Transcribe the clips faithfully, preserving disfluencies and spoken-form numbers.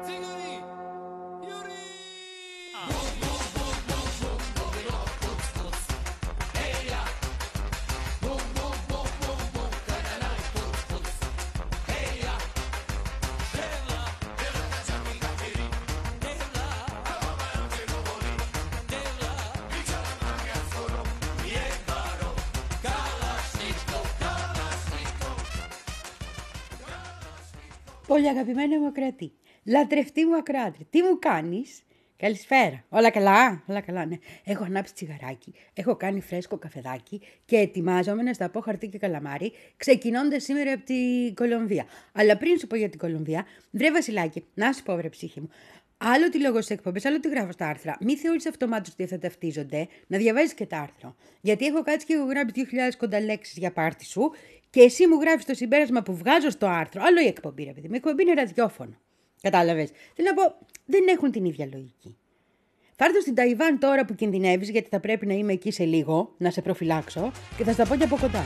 Πολύ αγαπημένη μου ακροατή, λατρευτή μου ακροάτρια, τι μου κάνεις? Καλησπέρα. Όλα καλά? Όλα καλά, ναι. Έχω ανάψει τσιγαράκι, έχω κάνει φρέσκο καφεδάκι και ετοιμάζομαι να στα πω χαρτί και καλαμάρι, ξεκινώντας σήμερα από την Κολομβία. Αλλά πριν σου πω για την Κολομβία, βρε Βασιλάκη, να σου πω, βρε ψύχη μου. Άλλο τι λόγο σε εκπομπές, άλλο τι γράφω στα άρθρα. Μη θεωρείς αυτομάτως ότι θα ταυτίζονται, να διαβάζεις και τα άρθρα. Γιατί έχω κάτσει και έχω γράψει δύο χιλιάδες κοντά λέξεις για πάρτι σου και εσύ μου γράφεις το συμπέρασμα που βγάζω στο άρθρο. Άλλο η εκπομπή, ρε παιδί μου. Η εκπομπή είναι ραδιόφωνο. Κατάλαβες? Θέλω να πω, δεν έχουν την ίδια λογική. Θα έρθω στην Ταϊβάν τώρα που κινδυνεύεις, γιατί θα πρέπει να είμαι εκεί σε λίγο, να σε προφυλάξω και θα στα πω και από κοντά.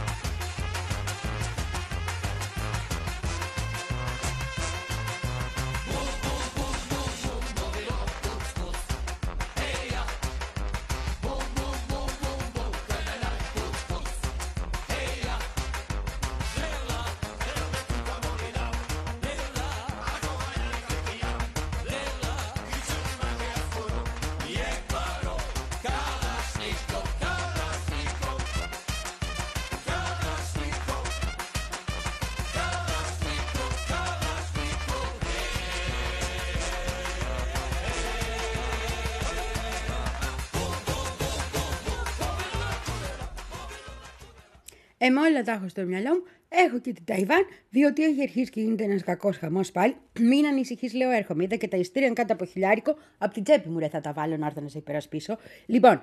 Ε, με όλα τα έχω στο μυαλό μου, έχω και την Ταϊβάν, διότι έχει αρχίσει και γίνεται ένας κακός χαμός πάλι. Μην ανησυχείς, λέω, έρχομαι. Είδα και τα ειστήρια κάτω από χιλιάρικο, από την τσέπη μου ρε θα τα βάλω να έρθω να σε υπερασπίσω. Λοιπόν,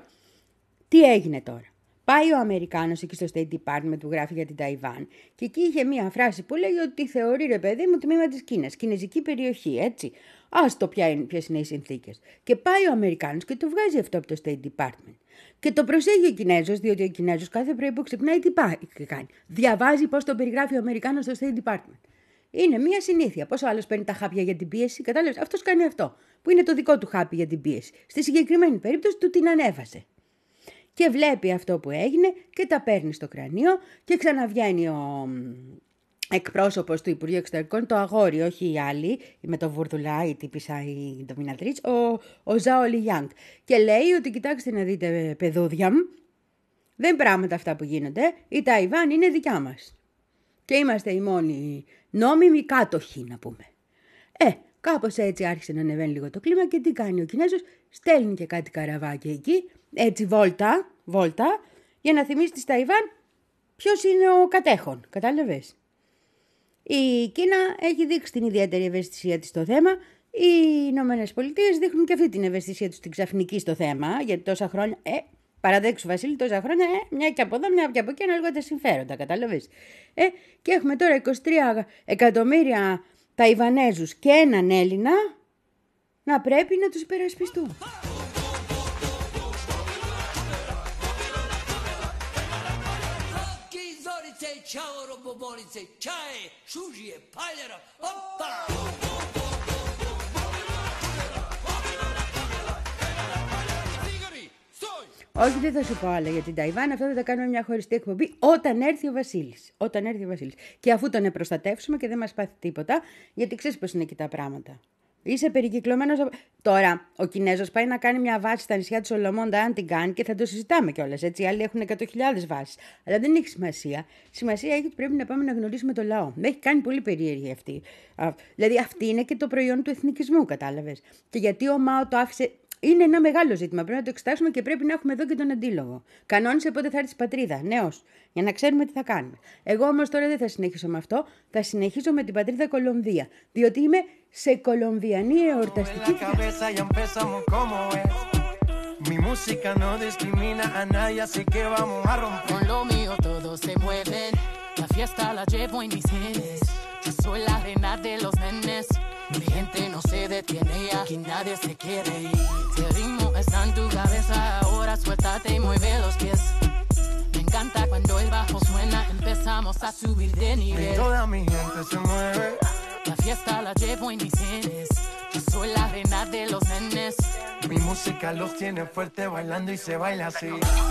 τι έγινε τώρα? Πάει ο Αμερικάνος εκεί στο State Department που γράφει για την Ταϊβάν και εκεί είχε μία φράση που λέει ότι θεωρεί, ρε παιδί μου, τμήμα της Κίνας, κινέζικη περιοχή, έτσι. Άστο ποιες είναι οι συνθήκες. Και πάει ο Αμερικάνος και το βγάζει αυτό από το State Department. Και το προσέχει ο Κινέζος, διότι ο Κινέζος κάθε πρωί που ξυπνάει τι πάει και κάνει? Διαβάζει πώς το περιγράφει ο Αμερικάνος στο State Department. Είναι μία συνήθεια. Πόσο άλλος παίρνει τα χάπια για την πίεση, κατάλαβες? Αυτός κάνει αυτό, που είναι το δικό του χάπι για την πίεση. Στη συγκεκριμένη περίπτωση του την ανέβασε. Και βλέπει αυτό που έγινε και τα παίρνει στο κρανίο και ξαναβγαίνει ο εκπρόσωπος του Υπουργείου Εξωτερικών, το αγόρι, όχι η άλλη, με το βουρδουλά, η τύπισσα, η ντομινατρίτς, ο, ο Ζάο Λιγιάνγκ. Και λέει ότι κοιτάξτε να δείτε, παιδούδια μου, δεν πράγματα αυτά που γίνονται, η Ταϊβάν είναι δικιά μας. Και είμαστε οι μόνοι νόμιμοι κάτοχοι, να πούμε. Ε, κάπως έτσι άρχισε να ανεβαίνει λίγο το κλίμα και τι κάνει ο Κινέζος? Στέλνει και κάτι καραβάκι εκεί, έτσι βόλτα, βόλτα, για να θυμίσει τη Ταϊβάν ποιος είναι ο κατέχον, κατάλαβες? Η Κίνα έχει δείξει την ιδιαίτερη ευαισθησία της στο θέμα. Οι Ηνωμένες Πολιτείες δείχνουν και αυτή την ευαισθησία τους την ξαφνική στο θέμα, γιατί τόσα χρόνια, ε, παραδέξου Βασίλη, τόσα χρόνια, ε, μια και από εδώ, μια και από εκεί, ανάλογα τα συμφέροντα, κατάλαβες? Ε, και έχουμε τώρα είκοσι τρία εκατομμύρια Ταϊβανέζους και έναν Έλληνα να πρέπει να τους υπερασπιστούν. Όχι, δεν θα σου πω άλλα για την Ταϊβάν. Αυτό θα τα κάνουμε μια χωριστή εκπομπή όταν έρθει ο Βασίλης. Όταν έρθει ο Βασίλης. Και αφού τον προστατεύσουμε και δεν μας πάθει τίποτα, γιατί ξέρεις πώς είναι εκεί τα πράγματα. Είσαι περικυκλωμένος. Τώρα, ο Κινέζος πάει να κάνει μια βάση στα νησιά του Σολομόντα, αν την κάνει, και θα το συζητάμε κιόλας. Έτσι, οι άλλοι έχουν εκατό χιλιάδες βάσεις. Αλλά δεν έχει σημασία. Σημασία έχει ότι πρέπει να πάμε να γνωρίσουμε το λαό. Με έχει κάνει πολύ περίεργη αυτή. Δηλαδή, αυτή είναι και το προϊόν του εθνικισμού, κατάλαβες. Και γιατί ο Μάο το άφησε. Είναι ένα μεγάλο ζήτημα. Πρέπει να το εξετάσουμε και πρέπει να έχουμε εδώ και τον αντίλογο. Κανόνισε πότε θα έρθει η πατρίδα, νέος, για να ξέρουμε τι θα κάνουμε. Εγώ όμως τώρα δεν θα συνεχίσω με αυτό. Θα συνεχίσω με την πατρίδα Κολομβία. Διότι είμαι σε κολομβιανή εορταστική. Mi música no discrimina a nadie, así que vamos a romper. Con lo mío todos se mueven. La fiesta la llevo en mis genes. Yo soy la reina de los nenes. Mi gente no se detiene y aquí nadie se quiere ir. Si el ritmo está en tu cabeza, ahora suéltate y mueve los pies. Me encanta cuando el bajo suena, empezamos a subir de nivel. Y toda mi gente se mueve. La fiesta la llevo en mis genes. Yo soy la reina de los nenes. Mi música los tiene fuerte bailando y se baila así.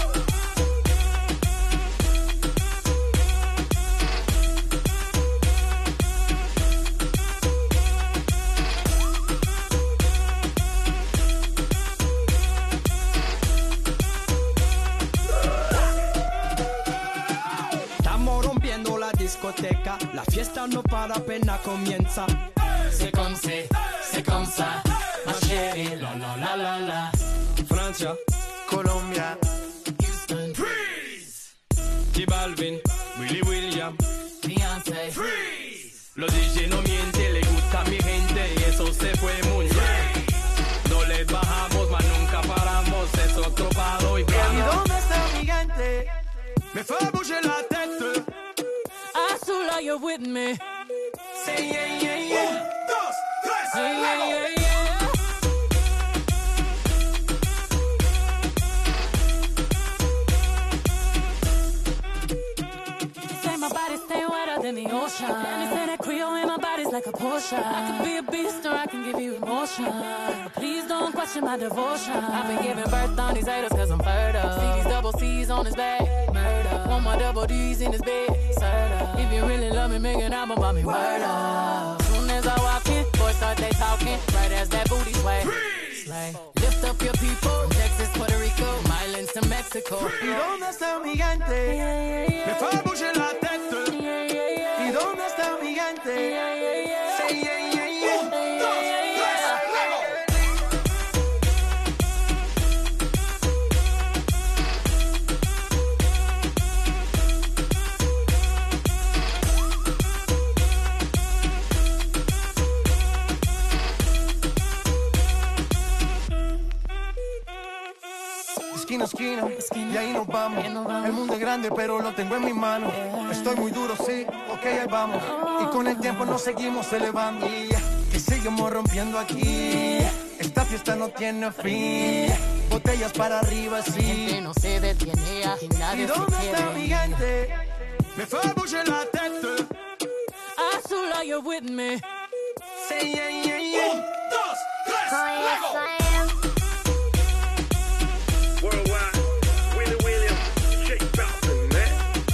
La fiesta no para, apenas comienza. C'est comme c'est, c'est comme ça. Ma chérie, la la la la la. Francia, Colombia, Houston, Freeze. J Balvin, Willy William, Beyoncé, Freeze. Los D J no mienten, le gusta a mi gente y eso se fue muy bien. No les bajamos, mas nunca paramos. Es otro palo y bravo. ¿Y dónde está mi gente? Me fait bouger la tête. Azul, are you with me? Say yeah, yeah, yeah. Un, dos, tres, Yeah, yeah, luego. yeah, yeah. Say my body stay wetter than the ocean. And they say that Creole in my body's like a Porsche. I can be a beast or I can give you emotion. Please don't question my devotion. I've been giving birth on these haters cause I'm fertile. See these double C's on his back. Murder. Want my double D's in his bed. Serta. If you really love me, make an album about me. Word up. Soon as I walk in, boys start they talking. Right as that booty sway. Slay. Lift up your people. From Texas, Puerto Rico, Milan to Mexico. ¿Y dónde está mi gente? Yeah, yeah, yeah. Me fait bouger la tête. Yeah, yeah, yeah. ¿Y dónde está mi gente? Yeah, yeah, yeah. Say yeah, yeah, yeah. Un, Yeah, dos, yeah, tres, yeah. luego. Esquina a esquina, Esquina. y ahí nos vamos. Y nos vamos. El mundo es grande, pero lo tengo en mis manos. Estoy muy duro, sí, ok, ahí vamos. Y con el tiempo nos seguimos elevando. Que seguimos rompiendo aquí. Esta fiesta no tiene fin. Botellas para arriba, Mi gente sí. no se detiene, aquí ¿Y nadie se dónde está quiere. mi gente? Me fait bouger la tête. Azul, are you with me? Say yeah, yeah, yeah. Un, dos, tres, luego. Worldwide, Willie William, Jake Balvin, man.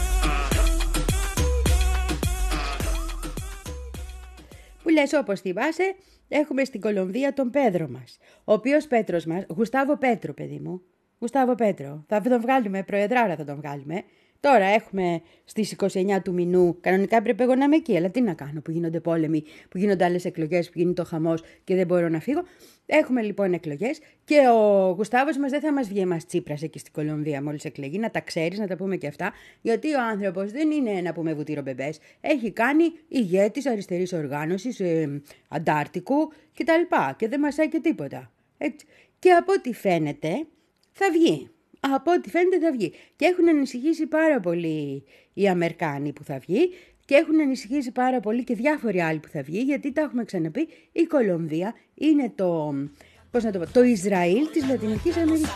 Που λες, όπως θυμάσαι, έχουμε στην Κολομβία τον Πέτρο μας. Ο οποίος Πέτρος μας, Γουστάβο Πέτρο, παιδί μου. Γουστάβο Πέτρο. Θα τον βγάλουμε, προεδράρα θα τον βγάλουμε. Τώρα έχουμε στις είκοσι εννέα του μηνού, κανονικά έπρεπε εγώ να είμαι εκεί, αλλά τι να κάνω που γίνονται πόλεμοι, που γίνονται άλλες εκλογές, που γίνεται ο χαμός και δεν μπορώ να φύγω. Έχουμε λοιπόν εκλογές και ο Γουστάβος μας δεν θα μας βγει μας Τσίπρας εκεί στην Κολομβία μόλις εκλεγεί, να τα ξέρεις, να τα πούμε και αυτά, γιατί ο άνθρωπος δεν είναι να πούμε βουτύρο μπεμπές, έχει κάνει ηγέτης αριστερής οργάνωσης, ε, αντάρτικου κτλ. Και δεν μασάει και τίποτα. Έτσι. Και από ό,τι φαίνεται θα βγει. Από ό,τι φαίνεται θα βγει. Και έχουν ανησυχήσει πάρα πολύ οι Αμερικάνοι που θα βγει και έχουν ανησυχήσει πάρα πολύ και διάφοροι άλλοι που θα βγει, γιατί τα έχουμε ξαναπεί, η Κολομβία είναι το, πώς να το πω, το Ισραήλ της Λατινικής Αμερικής.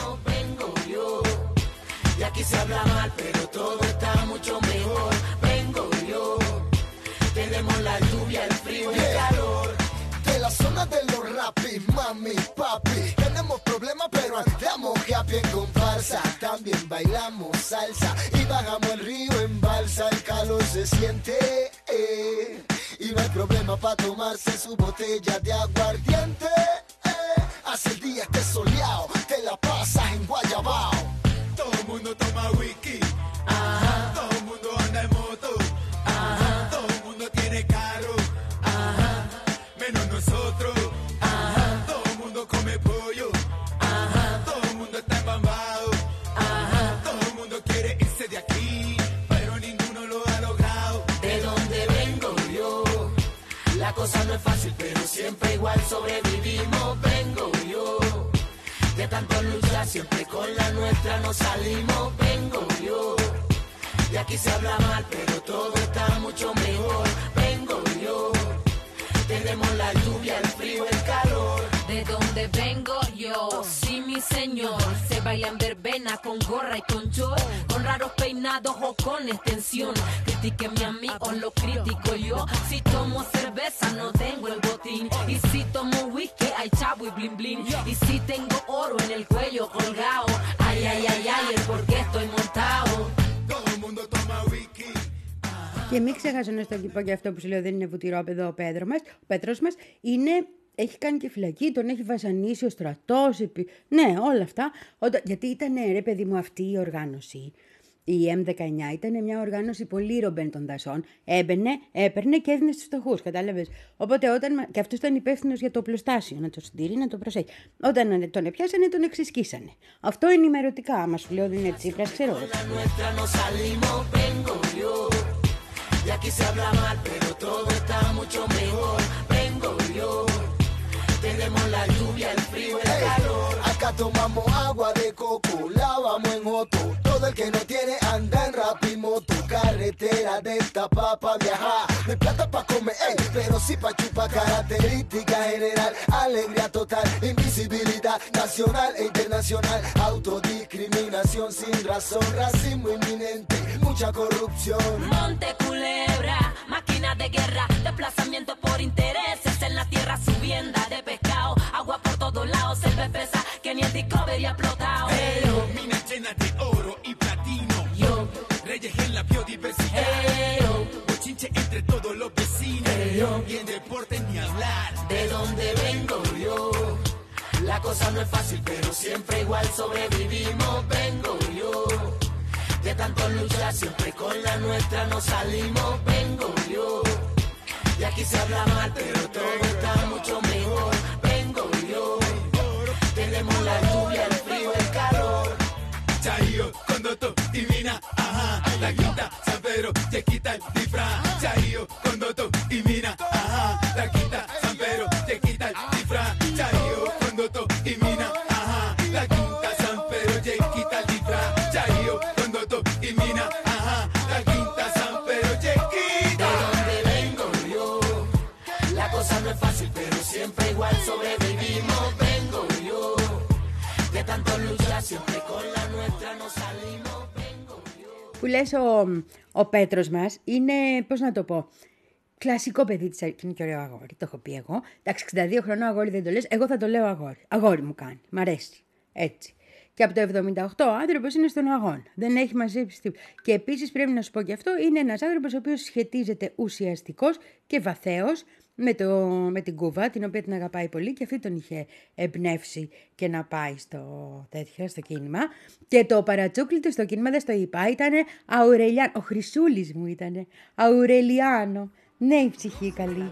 De la zona de los rapis, mami, papi. Tenemos problemas, pero andamos happy en comparsa. También bailamos salsa y bajamos el río en balsa. El calor se siente, eh, y no hay problema para tomarse su botella de aguardiente. Eh. Hace el día esté soleado, te la pasas en Guayabao. Todo el mundo toma whisky. Ajá, Todo el mundo anda en moto. ajá, Todo el mundo tiene carro. ajá, Menos nosotros. ajá, Todo el mundo come pollo. ajá, Todo el mundo está embambado. ajá. Todo el mundo quiere irse de aquí, pero ninguno lo ha logrado. De donde vengo yo, la cosa no es fácil, pero siempre igual sobrevivimos. Vengo yo, de tanto luchar, siempre con la nuestra nos salimos. Vengo yo, de aquí se habla mal, pero todo está mucho mejor. Vengo yo, tenemos la lluvia, el frío, el calor. De donde vengo yo, sí mi señor, se bailan verbena morena con gorra y con short, con raros peinados o con extensión. Critíqueme a mí o lo critico yo. Si tomo cerveza no tengo el botín, y si tomo whisky hay chavo y blin blin, y si tengo oro en el cuello colgado, ay ay ay ay, el por qué estoy montado. Todo el mundo toma whisky. Και μην ξεχάσω στο κήπο και αυτό που σου λέω δεν είναι βουτυρόπεδο ο Πέτρο μας. Ο Πέτρος μας είναι, έχει κάνει και φυλακή, τον έχει βασανίσει ο στρατός, επί... ναι όλα αυτά. Όταν... Γιατί ήταν ρε παιδί μου αυτή η οργάνωση. Η εμ δεκαεννιά ήταν μια οργάνωση πολύ ρομπέν των δασών. Έμπαινε, έπαιρνε και έδινε στους φτωχούς, κατάλαβες. Οπότε όταν. Και αυτός ήταν υπεύθυνος για το οπλοστάσιο, να το συντηρεί, να το προσέχει. Όταν τον επιάσανε, τον εξισκίσανε. Αυτό ενημερωτικά. Άμα σου λέω ότι είναι Τσίπρας, ξέρω εγώ. Y aquí se habla mal, pero todo está mucho mejor. Vengo yo, tenemos la lluvia, el frío, el Hey, calor. acá tomamos agua de coco, lavamos en Otto. Todo el que no tiene anda en rapimoto. Carretera de esta pa' viajar. No hay plata pa' comer, ey, pero sí pa' chupar. Característica general, alegría total, invisibilidad nacional e internacional. Autodiscriminación sin razón, racismo inminente, mucha corrupción. Monte Culebra, máquina de guerra, desplazamiento por intereses en la tierra, subienda de pescado, agua por todos lados, selva espesa que ni el Discovery ha explotado. Hey, yo, Minas llenas de oro y platino. yo, Reyes en la biodiversidad. hey, yo, Bochinche entre todos los vecinos. hey, yo. Y en deporte ni hablar. De donde vengo yo, la cosa no es fácil, pero siempre igual sobrevivimos. Vengo yo, de tanto luchar, siempre con la nuestra nos salimos. Vengo yo, y aquí se habla mal, pero todo está mucho mejor. Vengo yo, tenemos la lluvia, el frío, el calor. Chayo, Condoto y Mina, ajá. La quinta, San Pedro, te quita el disfraz. Chayo, Condoto y Mina, ajá. La quinta, San Pedro, te quita el disfraz. Chayo, Condoto y Mina, ajá. La quinta, San Pedro, te quita el disfraz. Chayo, Condoto y Mina, ajá. La quinta, San Pedro, te quita. De donde vengo yo, la cosa no es fácil, pero siempre igual sobrevivimos. Vengo yo, de tanto luchar, siempre con la nuestra nos salimos. Vengo yo. Που λες ο, ο Πέτρος μας είναι, πώς να το πω, κλασικό παιδί της Αργентινής. Είναι και ωραίο αγόρι, το έχω πει εγώ. Εντάξει, εξήντα δύο χρονών αγόρι δεν το λες, εγώ θα το λέω αγόρι. Αγόρι μου κάνει, μ' αρέσει, έτσι. Και από το εβδομήντα οκτώ ο άνθρωπος είναι στον αγώνα. Δεν έχει μαζέψει τίποτα. Και επίσης πρέπει να σου πω και αυτό, είναι ένας άνθρωπος ο οποίος σχετίζεται ουσιαστικός και βαθέως με, το, με την Κούβα, την οποία την αγαπάει πολύ και αυτή τον είχε εμπνεύσει και να πάει στο τέτοιο, στο κίνημα. Και το παρατσούκλι του στο κίνημα, δεν στο είπα, ήταν Αουρελιάνο. Ο Χρυσούλης μου ήταν. Αουρελιάνο. Ναι, η ψυχή καλή.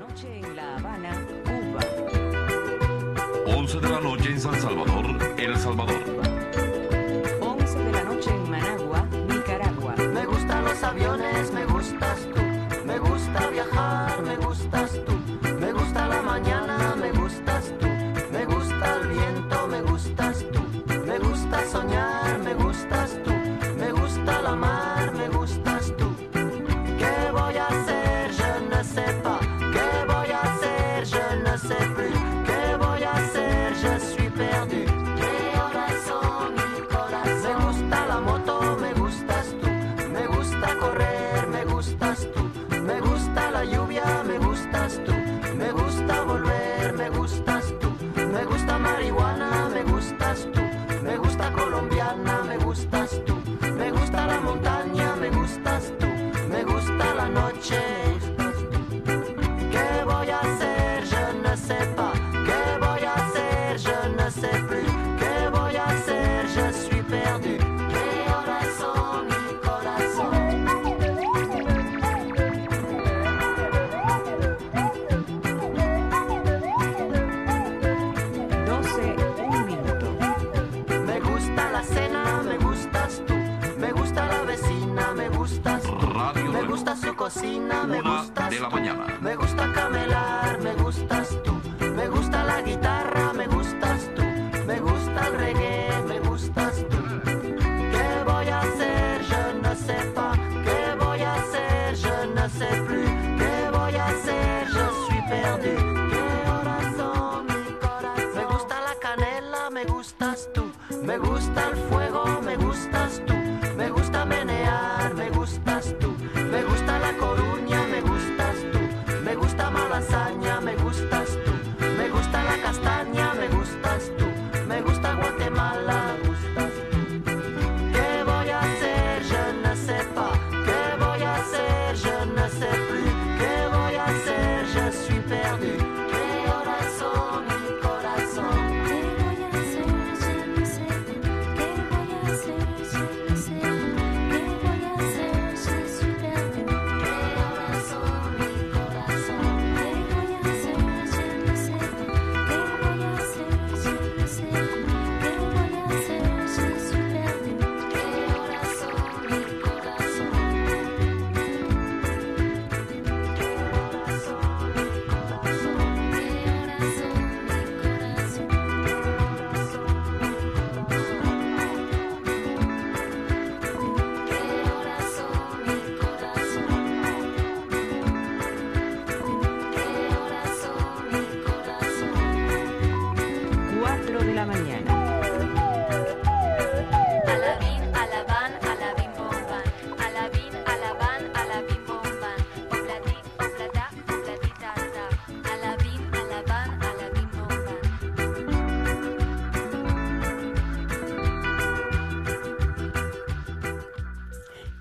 once de la noche en San Salvador, El Salvador. once de la noche en Managua, Nicaragua. Me gustan los aviones, me gustas tú. Me gusta viajar, me gustas tú. Me gusta la mañana, me gustas tú. Me gusta el viento, me gustas tú. Me gusta soñar, me gustas tú. Me gusta la mar, me gustas tú. ¿Qué voy a hacer? Je ne sais pas. ¿Qué voy a hacer? Je ne sais plus. ¿Qué voy a hacer? Je suis perdu. ¿Qué horas son mi corazón? Me gusta la moto, me gustas tú. Me gusta correr, me gustas tú. Me gusta la lluvia, me gustas tú. Me gusta volver, me gustas tú. Me gusta marihuana, me gustas tú. Me gusta colombiana, me gustas tú. Me gusta la montaña, me gustas tú. Me gusta la noche. ¿Qué voy a hacer? Je ne sais pas. ¿Qué voy a hacer? Je ne sais plus. ¿Qué voy a hacer? Je suis perdu. ¿Qué horas son mi corazón? doce, un minuto. Me gusta la cena, me gustas tú. Me gusta la vecina, me gustas tú. Radio Me Reloj. gusta su cocina, me Una gustas de la tú. mañana. Me gusta camelar, me gustas tú. Me gusta la guitarra, me gustas tú. Me gusta el reggae, me gustas tú. ¿Qué voy a hacer? Je ne sais pas. ¿Qué voy a hacer? Je ne sais plus. ¿Qué voy a hacer? Je suis perdu. ¿Qué horas son mi corazón? Me gusta la canela, me gustas tú. Me gusta el fuego, me gusta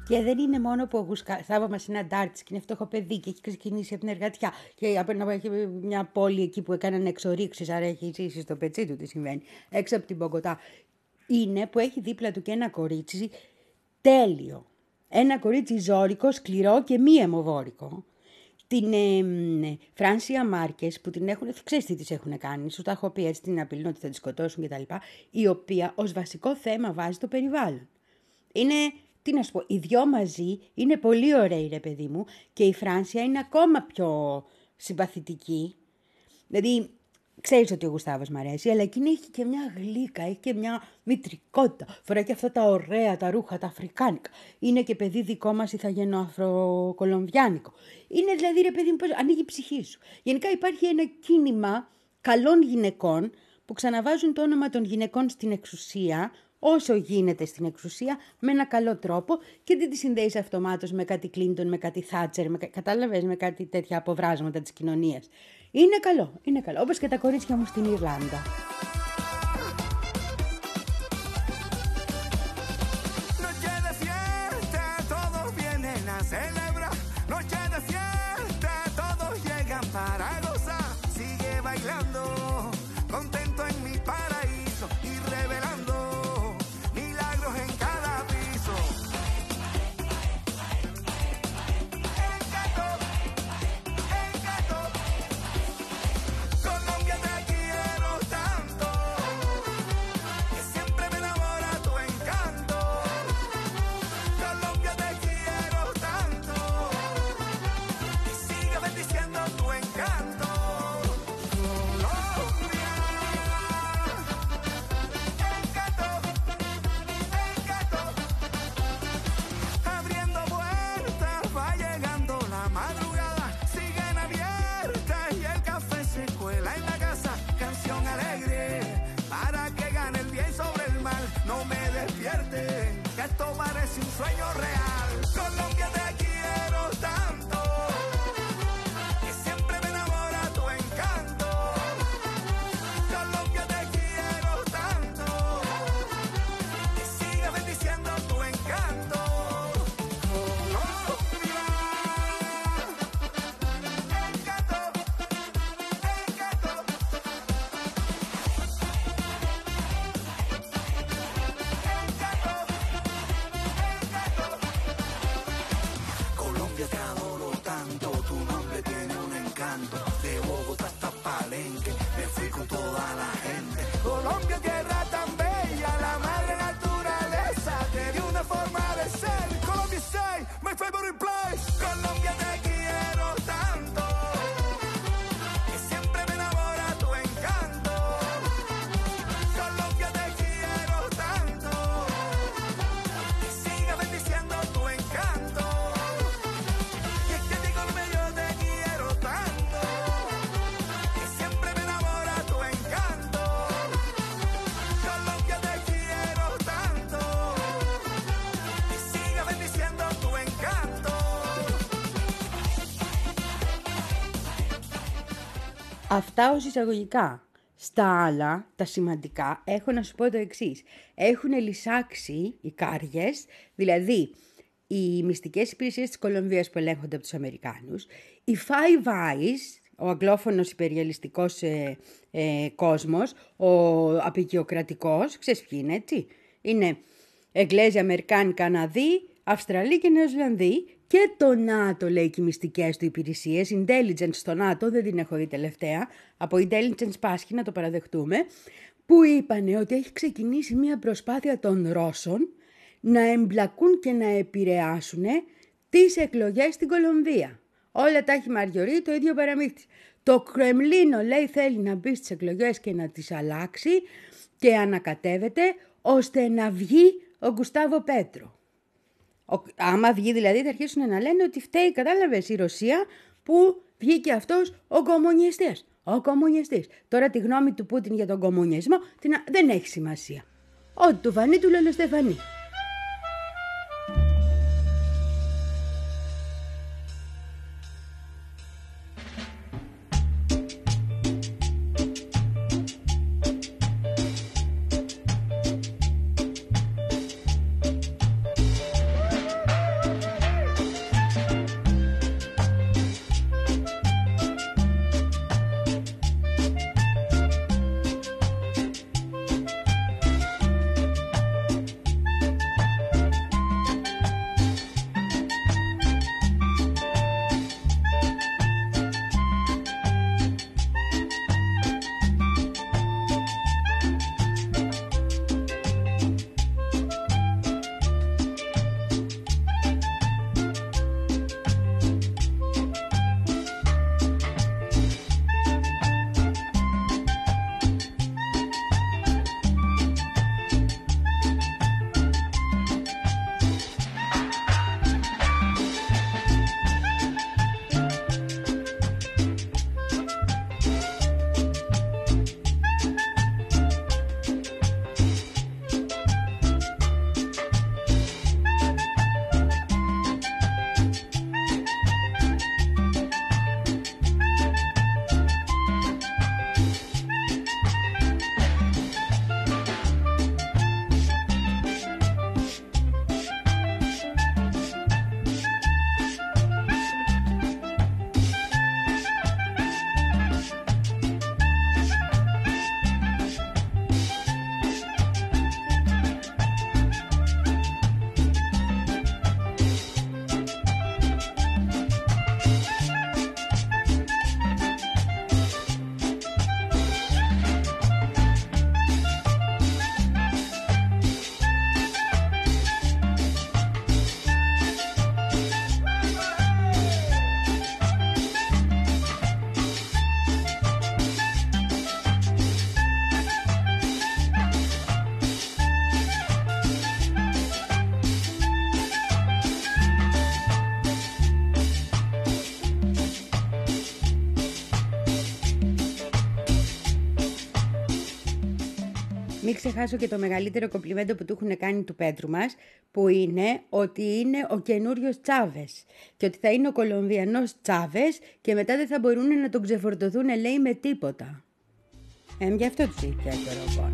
Και δεν είναι μόνο που ο Γουστάβο είναι αντάρτης και είναι φτωχό παιδί και έχει ξεκινήσει από την εργατιά. Και απέναντι έχει μια πόλη εκεί που έκαναν εξορίξεις, άρα έχει ζήσει στο πετσί του τι συμβαίνει, έξω από την Μπογκοτά. Είναι που έχει δίπλα του και ένα κορίτσι τέλειο. Ένα κορίτσι ζώρικο, σκληρό και μη αιμοβόρικο. Την ε, Φράνσια Μάρκες που την έχουν, ξέρεις τι της έχουν κάνει, σου τα έχω πει έτσι, την απειλούν ότι θα τη σκοτώσουν κτλ. Η οποία ως βασικό θέμα βάζει το περιβάλλον. Είναι, τι να σου πω, οι δυο μαζί είναι πολύ ωραίοι ρε παιδί μου και η Φράνσια είναι ακόμα πιο συμπαθητική. Δηλαδή, ξέρεις ότι ο Γουστάβος μ' αρέσει, αλλά εκείνη έχει και μια γλύκα, έχει και μια μητρικότητα. Φοράει και αυτά τα ωραία τα ρούχα, τα αφρικάνικα. Είναι και παιδί δικό μας ηθαγενό αφροκολομβιάνικο. Είναι δηλαδή ρε παιδί μου, ανοίγει η ψυχή σου. Γενικά υπάρχει ένα κίνημα καλών γυναικών που ξαναβάζουν το όνομα των γυναικών στην εξουσία, όσο γίνεται στην εξουσία, με ένα καλό τρόπο και δεν τη συνδέεις αυτομάτως με κάτι Κλίντον, με κάτι Θάτσερ, με, κατάλαβες, με κάτι τέτοια αποβράσματα της κοινωνίας. Είναι καλό, είναι καλό, όπως και τα κορίτσια μου στην Ιρλάνδα. Αυτά ως εισαγωγικά. Στα άλλα, τα σημαντικά, έχω να σου πω το εξής. Έχουν λυσάξει οι κάριες, δηλαδή οι μυστικές υπηρεσίες της Κολομβίας που ελέγχονται από τους Αμερικάνους, οι Five Eyes, ο αγγλόφωνος υπεριαλιστικός ε, ε, κόσμος, ο απεικιοκρατικός, ξέρεις ποιοι είναι, έτσι. Είναι Εγγλέζοι, Αμερικάνοι, Καναδοί, Αυστραλοί και Νεοζηλανδοί. Και το ΝΑΤΟ λέει και οι μυστικές του υπηρεσίες, intelligence στο ΝΑΤΟ, δεν την έχω δει τελευταία, από intelligence πάσχει να το παραδεχτούμε, που είπανε ότι έχει ξεκινήσει μια προσπάθεια των Ρώσων να εμπλακούν και να επηρεάσουν τις εκλογές στην Κολομβία. Όλα τα έχει Μαριωρή, το ίδιο παραμύθι. Το Κρεμλίνο λέει θέλει να μπει στις εκλογές και να τις αλλάξει και ανακατεύεται ώστε να βγει ο Γκουστάβο Πέτρο. Ο, άμα βγει δηλαδή θα αρχίσουν να λένε ότι φταίει, κατάλαβες, η Ρωσία που βγήκε αυτός ο κομμουνιστής. Ο κομμουνιστής. Τώρα τη γνώμη του Πούτιν για τον κομμουνισμό την, δεν έχει σημασία. Ό,τι του φανεί του Λολοστεφανή. Μην ξεχάσω και το μεγαλύτερο κομπλιμέντο που του έχουν κάνει του Πέτρου μας, που είναι ότι είναι ο καινούριος Τσάβες και ότι θα είναι ο Κολομβιανός Τσάβες και μετά δεν θα μπορούν να τον ξεφορτωθούν, λέει, με τίποτα. Ε, γι' αυτό τους έχει πιάσει το ρομπό.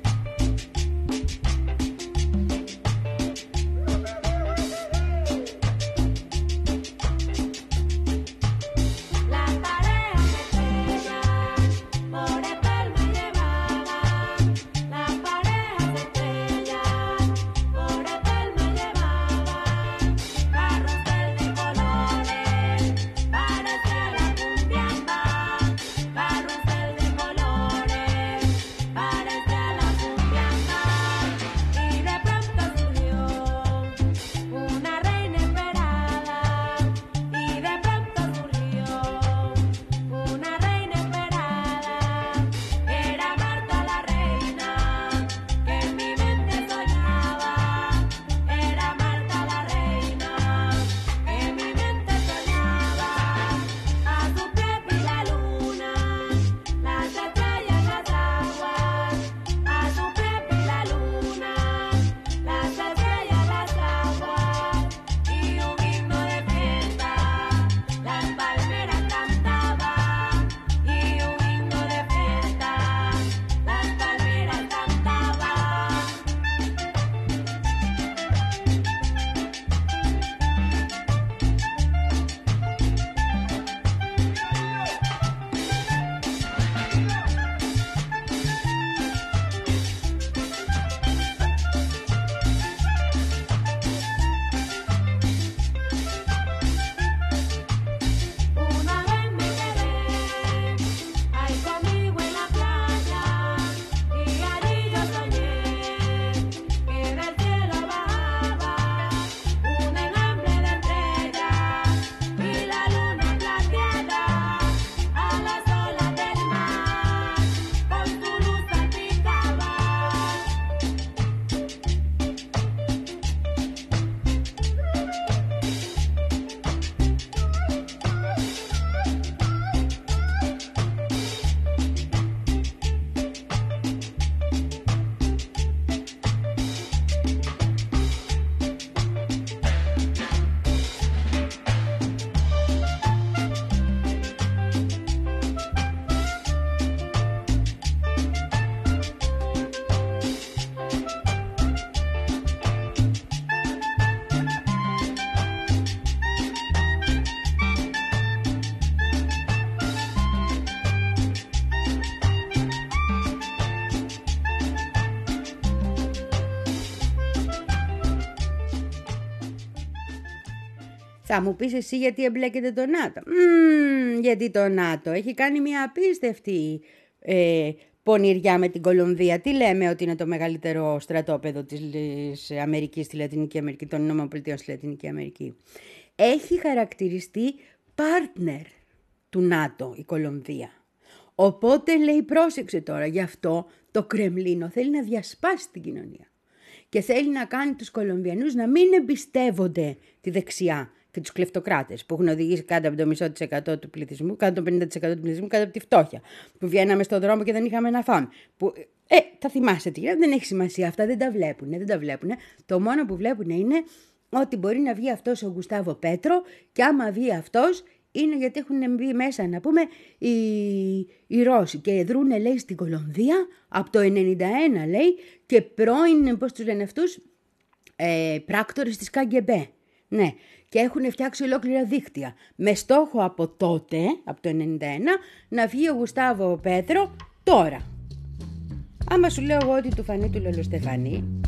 Θα μου πεις εσύ γιατί εμπλέκεται το ΝΑΤΟ. Μμμ, γιατί το ΝΑΤΟ έχει κάνει μια απίστευτη ε, πονηριά με την Κολομβία. Τι λέμε ότι είναι το μεγαλύτερο στρατόπεδο της Αμερικής στη Λατινική Αμερική, των ΗΠΑ στη Λατινική Αμερική. Έχει χαρακτηριστεί partner του ΝΑΤΟ η Κολομβία. Οπότε λέει πρόσεξε τώρα, γι' αυτό το Κρεμλίνο θέλει να διασπάσει την κοινωνία. Και θέλει να κάνει τους Κολομβιανούς να μην εμπιστεύονται τη δεξιά και τους κλεφτοκράτες που έχουν οδηγήσει κάτω από το μισό της εκατό του πληθυσμού, κάτω από το πενήντα τοις εκατό του πληθυσμού, κάτω από τη φτώχεια. Που βγαίναμε στον δρόμο και δεν είχαμε να φάμε. Που, ε, θα θυμάσαι τι, δεν έχει σημασία αυτά, δεν τα βλέπουν. Δεν τα βλέπουν. Το μόνο που βλέπουν είναι ότι μπορεί να βγει αυτός ο Γκουστάβο Πέτρο και άμα βγει αυτός είναι γιατί έχουν μπει μέσα, να πούμε, οι, οι Ρώσοι και δρούνε, λέει, στην Κολομβία από το ενενήντα ένα, λέει, και πρώην, πώς τους λένε αυτούς, ε, πράκτορες της ΚΑΓΚΕΜΠΕ. Ναι, και έχουν φτιάξει ολόκληρα δίκτυα με στόχο από τότε, από το ενενήντα ένα, να βγει ο Γουστάβο Πέτρο τώρα. Άμα σου λέω εγώ ότι του φανεί του Λολοστεφανή.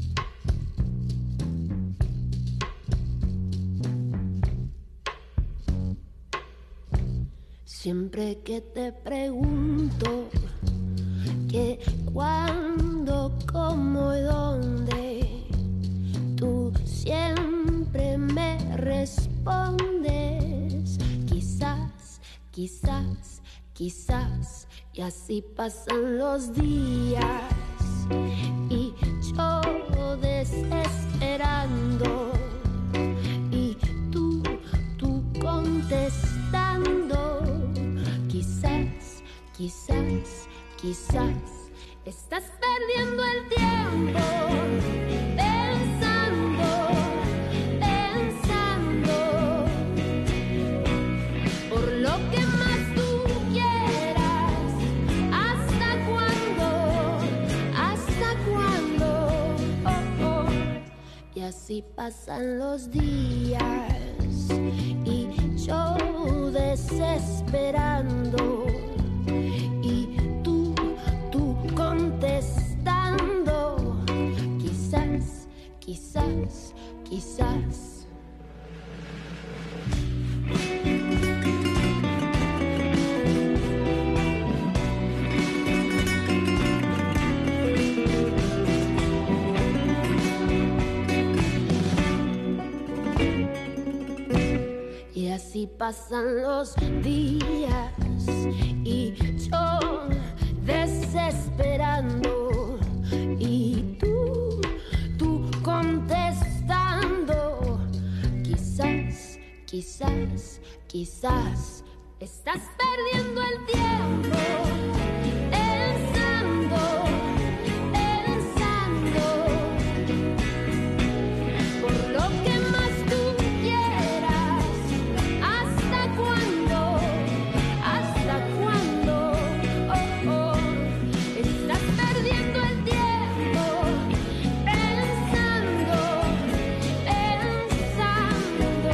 Siempre que te pregunto que cuándo, cómo y dónde, tú siempre me respondes quizás, quizás, quizás, y así pasan los días y yo desesperando y tú, tú contestando. Quizás, quizás, quizás estás perdiendo el tiempo pensando, pensando por lo que más tú quieras. ¿Hasta cuándo? ¿Hasta cuándo? Oh, oh. Y así pasan los días y yo desesperando y tú, tú contestando. Quizás, quizás, quizás. Y así pasan los días y yo desesperando y tú, tú contestando. Quizás, quizás, quizás estás perdiendo el tiempo pensando, pensando por lo que más tú quieras. ¿Hasta cuándo? ¿Hasta cuándo? Oh, oh. Estás perdiendo el tiempo pensando, pensando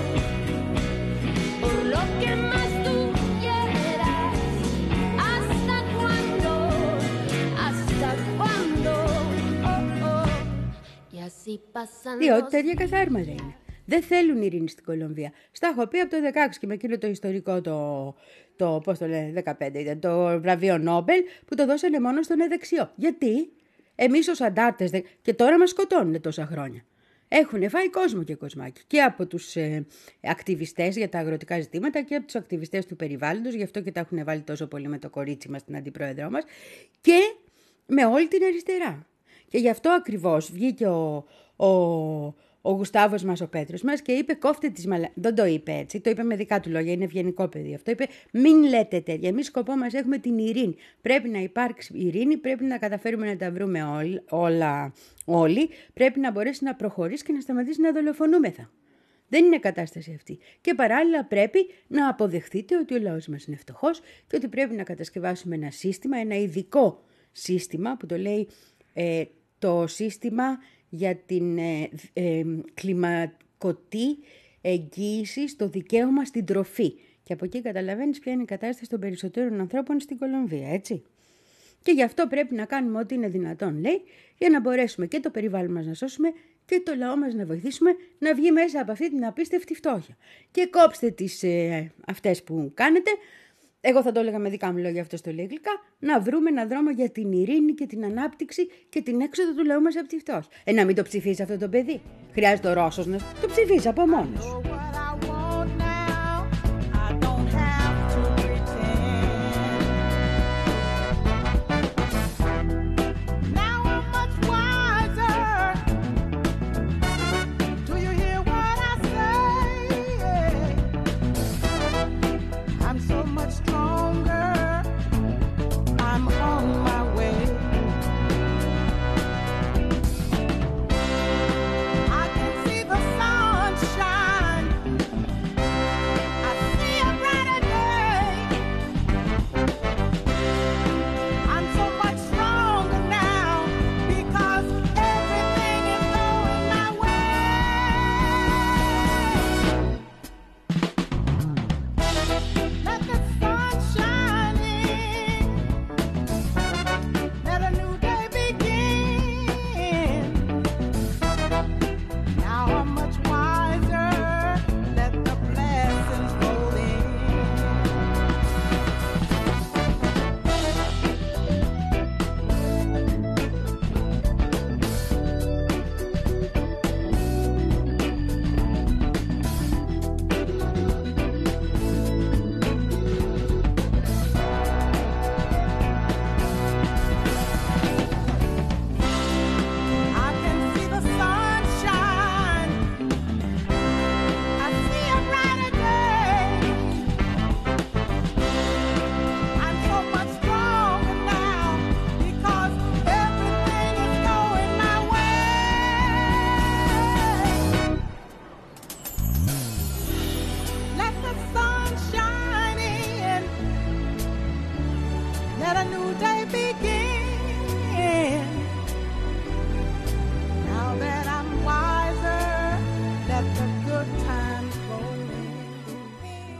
por lo que más tú quieras. ¿Hasta cuándo? ¿Hasta cuándo? Oh, oh. Y así pasan Διότι los τα ίδια καθάρματα είναι. Δεν θέλουν ειρήνη στην Κολομβία. Στα έχω πει από το δεκαέξι και με εκείνο το ιστορικό το, το πώς το λένε, δεκαπέντε ήταν, το βραβείο Νόμπελ που το δώσανε μόνο στον δεξιό. Γιατί εμείς ως αντάρτες δε... και τώρα μας σκοτώνουν τόσα χρόνια. Έχουν φάει κόσμο και κοσμάκι και από τους ε, ακτιβιστές για τα αγροτικά ζητήματα και από τους ακτιβιστές του περιβάλλοντος, γι' αυτό και τα έχουν βάλει τόσο πολύ με το κορίτσι μας, την αντιπρόεδρό μας, και με όλη την αριστερά. Και γι' αυτό ακριβώς βγήκε ο, ο, ο Γουστάβος μας, ο Πέτρος μας, και είπε κόφτε τις μαλα... Δεν το είπε έτσι, το είπε με δικά του λόγια, είναι ευγενικό παιδί αυτό. Είπε μην λέτε τέτοια, εμείς σκοπό μας έχουμε την ειρήνη. Πρέπει να υπάρξει ειρήνη, πρέπει να καταφέρουμε να τα βρούμε ό, όλα όλοι, πρέπει να μπορέσει να προχωρήσει και να σταματήσει να δολοφονούμεθα. Δεν είναι κατάσταση αυτή. Και παράλληλα πρέπει να αποδεχτείτε ότι ο λαός μας είναι φτωχός και ότι πρέπει να κατασκευάσουμε ένα σύστημα, ένα ειδικό σύστημα που το λέει ε, το σύστημα για την ε, ε, κλιμακωτή εγγύηση στο δικαίωμα στην τροφή. Και από εκεί καταλαβαίνεις ποια είναι η κατάσταση των περισσότερων ανθρώπων στην Κολομβία, έτσι. Και γι' αυτό πρέπει να κάνουμε ό,τι είναι δυνατόν, λέει, για να μπορέσουμε και το περιβάλλον μας να σώσουμε και το λαό μας να βοηθήσουμε να βγει μέσα από αυτή την απίστευτη φτώχεια. Και κόψτε τις ε, αυτές που κάνετε, εγώ θα το έλεγα με δικά μου λόγια, αυτό το λέει γλυκά, να βρούμε έναν δρόμο για την ειρήνη και την ανάπτυξη και την έξοδο του λαού μας από τη φτώχεια. Ε, να μην το ψηφίσει αυτό το παιδί. Χρειάζεται ο Ρώσος να το ψηφίσει από μόνος. let a new day begin. Now that I'm wiser, let the good times roll in.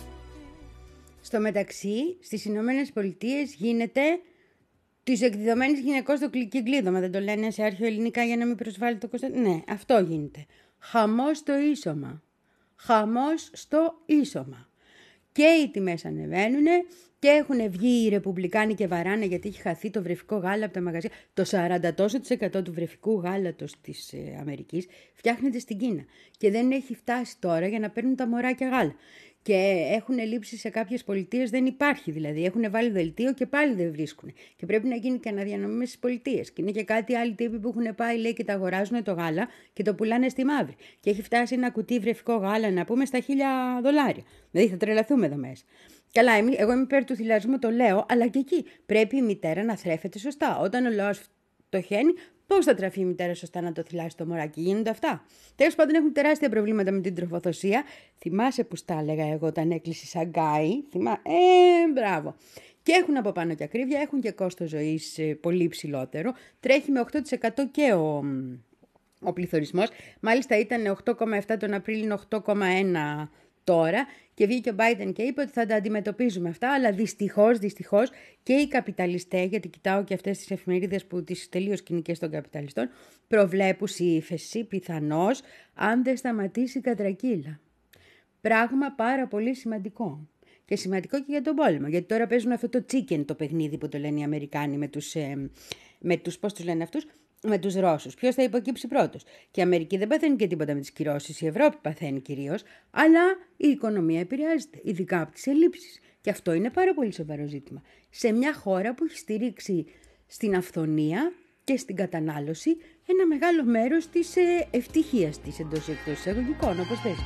Στο μεταξύ, στις Ηνωμένες Πολιτείες γίνεται της εκδιδομένης γυναικός στο κυκλίδωμα. Δεν το λένε σε αρχαιοελληνικά για να μην προσβάλλει το Κωνσταντίνο. Ναι, αυτό γίνεται. Χαμός στο ίσωμα. Χαμός στο ίσωμα. Και οι τιμές ανεβαίνουν και έχουν βγει οι Ρεπουμπλικάνοι και βαράνε γιατί έχει χαθεί το βρεφικό γάλα από τα μαγαζιά. Το σαράντα τοις εκατό του βρεφικού γάλατος της ε, Αμερικής φτιάχνεται στην Κίνα. Και δεν έχει φτάσει τώρα για να παίρνουν τα μωράκια γάλα. Και έχουν λείψει σε κάποιες πολιτείες, δεν υπάρχει δηλαδή. Έχουν βάλει δελτίο και πάλι δεν βρίσκουν. Και πρέπει να γίνει και αναδιανομή στις πολιτείες. Και είναι και κάτι άλλοι τύποι που έχουν πάει, λέει, και τα αγοράζουν το γάλα και το πουλάνε στη μαύρη. Και έχει φτάσει ένα κουτί βρεφικό γάλα, να πούμε, στα χίλια δολάρια. Δηλαδή θα τρελαθούμε εδώ μέσα. Καλά, εγώ είμαι υπέρ του θυλασμού, το λέω, αλλά και εκεί πρέπει η μητέρα να θρέφεται σωστά. Όταν ο λαός το χαίνει, πώς θα τραφεί η μητέρα σωστά να το θυλάσει το μωράκι, γίνονται αυτά. Τέλος πάντων, έχουν τεράστια προβλήματα με την τροφοδοσία. Θυμάσαι που τα έλεγα εγώ όταν έκλεισε η Σαγκάη. Θυμά... Ε, μπράβο. Και έχουν από πάνω και ακρίβεια, έχουν και κόστος ζωής πολύ ψηλότερο. Τρέχει με οκτώ τοις εκατό και ο, ο πληθωρισμός. Μάλιστα ήταν οκτώ κόμμα επτά τον Απρίλιο, οκτώ κόμμα ένα τώρα. Και βγήκε ο Biden και είπε ότι θα τα αντιμετωπίζουμε αυτά, αλλά δυστυχώς, δυστυχώς και οι καπιταλιστές, γιατί κοιτάω και αυτές τις εφημερίδες που τις τελείως κοινικές των καπιταλιστών, προβλέπουν ύφεση πιθανώς αν δεν σταματήσει η κατρακύλα. Πράγμα πάρα πολύ σημαντικό. Και σημαντικό και για τον πόλεμο, γιατί τώρα παίζουν αυτό το chicken το παιχνίδι που το λένε οι Αμερικάνοι με τους, ε, με τους πώς τους λένε αυτούς, με τους Ρώσους. Ποιος θα υποκύψει πρώτος. Και η Αμερική δεν παθαίνει και τίποτα με τις κυρώσεις, η Ευρώπη παθαίνει κυρίως, αλλά η οικονομία επηρεάζεται, ειδικά από τις ελλείψεις. Και αυτό είναι πάρα πολύ σοβαρό ζήτημα. Σε μια χώρα που έχει στηρίξει στην αυθονία και στην κατανάλωση ένα μεγάλο μέρος της ε, ευτυχίας της εντός ή εκτός εισαγωγικών, όπως θες.